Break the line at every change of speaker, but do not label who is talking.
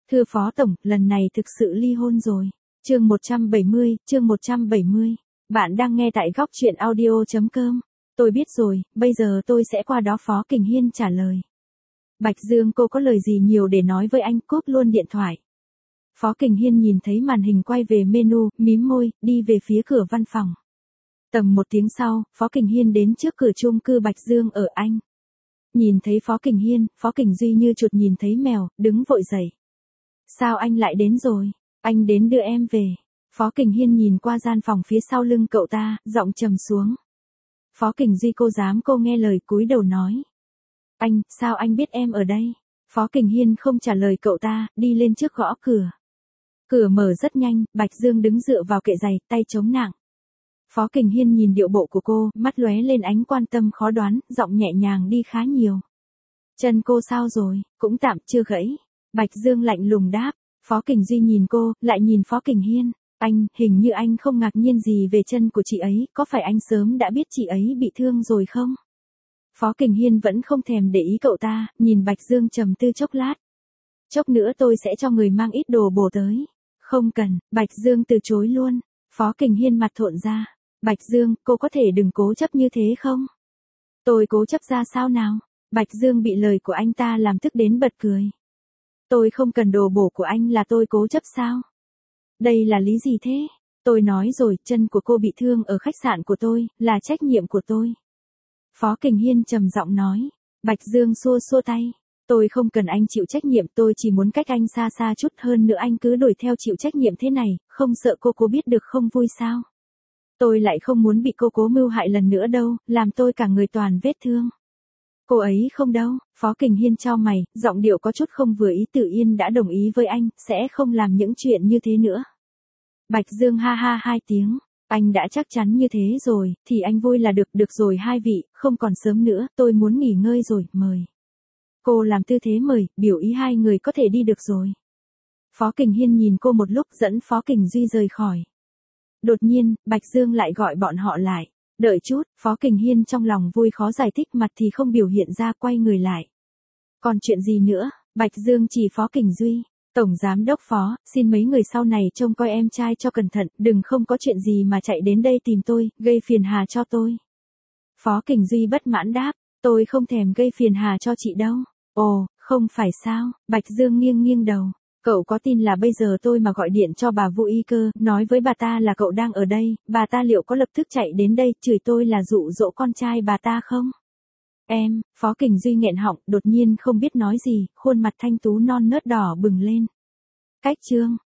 Thưa Phó Tổng, lần này thực sự ly hôn rồi. Chương 170. Bạn đang nghe tại góc truyện audio.com. Tôi biết rồi, bây giờ tôi sẽ qua đó. Phó Kình Hiên trả lời. Bạch Dương, cô có lời gì nhiều để nói với anh? Cúp luôn điện thoại. Phó Kình Hiên nhìn thấy màn hình quay về menu, mím môi, đi về phía cửa văn phòng. Tầm 1 tiếng sau, Phó Kình Hiên đến trước cửa chung cư Bạch Dương ở Anh. Nhìn thấy Phó Kình Hiên, Phó Kình Duy như chuột nhìn thấy mèo, đứng vội dậy. Sao anh lại đến rồi? Anh đến đưa em về. Phó Kình Hiên nhìn qua gian phòng phía sau lưng cậu ta, giọng trầm xuống. Phó Kình Duy, cô dám cô nghe lời, cúi đầu nói. Anh, sao anh biết em ở đây? Phó Kình Hiên không trả lời cậu ta, đi lên trước gõ cửa. Cửa mở rất nhanh, Bạch Dương đứng dựa vào kệ giày, tay chống nạng. Phó Kình Hiên nhìn điệu bộ của cô, mắt lóe lên ánh quan tâm khó đoán, giọng nhẹ nhàng đi khá nhiều. Chân cô sao rồi? Cũng tạm, chưa gãy. Bạch Dương lạnh lùng đáp. Phó Kình Duy nhìn cô, lại nhìn Phó Kình Hiên. Anh, hình như anh không ngạc nhiên gì về chân của chị ấy, có phải anh sớm đã biết chị ấy bị thương rồi không? Phó Kình Hiên vẫn không thèm để ý cậu ta, nhìn Bạch Dương trầm tư chốc lát. Chốc nữa tôi sẽ cho người mang ít đồ bổ tới. Không cần, Bạch Dương từ chối luôn. Phó Kình Hiên mặt thộn ra. Bạch Dương, cô có thể đừng cố chấp như thế không? Tôi cố chấp ra sao nào? Bạch Dương bị lời của anh ta làm tức đến bật cười. Tôi không cần đồ bổ của anh là tôi cố chấp sao? Đây là lý gì thế? Tôi nói rồi, chân của cô bị thương ở khách sạn của tôi, là trách nhiệm của tôi. Phó Kình Hiên trầm giọng nói. Bạch Dương xua xua tay. Tôi không cần anh chịu trách nhiệm, tôi chỉ muốn cách anh xa xa chút hơn nữa, anh cứ đuổi theo chịu trách nhiệm thế này, không sợ cô biết được không vui sao? Tôi lại không muốn bị cô cố mưu hại lần nữa đâu, làm tôi cả người toàn vết thương. Cô ấy không đâu. Phó Kình Hiên chau mày, giọng điệu có chút không vừa ý. Tử Yên đã đồng ý với anh, sẽ không làm những chuyện như thế nữa. Bạch Dương ha ha 2 tiếng. Anh đã chắc chắn như thế rồi, thì anh vui là được. Được rồi hai vị, không còn sớm nữa, tôi muốn nghỉ ngơi rồi, mời. Cô làm tư thế mời, biểu ý hai người có thể đi được rồi. Phó Kình Hiên nhìn cô một lúc, dẫn Phó Kình Duy rời khỏi. Đột nhiên, Bạch Dương lại gọi bọn họ lại. Đợi chút, Phó Kình Hiên trong lòng vui khó giải thích, mặt thì không biểu hiện ra, quay người lại. Còn chuyện gì nữa? Bạch Dương chỉ Phó Kình Duy. Tổng Giám đốc Phó, xin mấy người sau này trông coi em trai cho cẩn thận, đừng không có chuyện gì mà chạy đến đây tìm tôi, gây phiền hà cho tôi. Phó Kình Duy bất mãn đáp, tôi không thèm gây phiền hà cho chị đâu. Ồ, không phải sao? Bạch Dương nghiêng nghiêng đầu. Cậu có tin là bây giờ tôi mà gọi điện cho bà Vu Y Cơ, nói với bà ta là cậu đang ở đây, bà ta liệu có lập tức chạy đến đây, chửi tôi là dụ dỗ con trai bà ta không? Em, Phó Kình Duy nghẹn họng, đột nhiên không biết nói gì, khuôn mặt thanh tú non nớt đỏ bừng lên. Cách chương.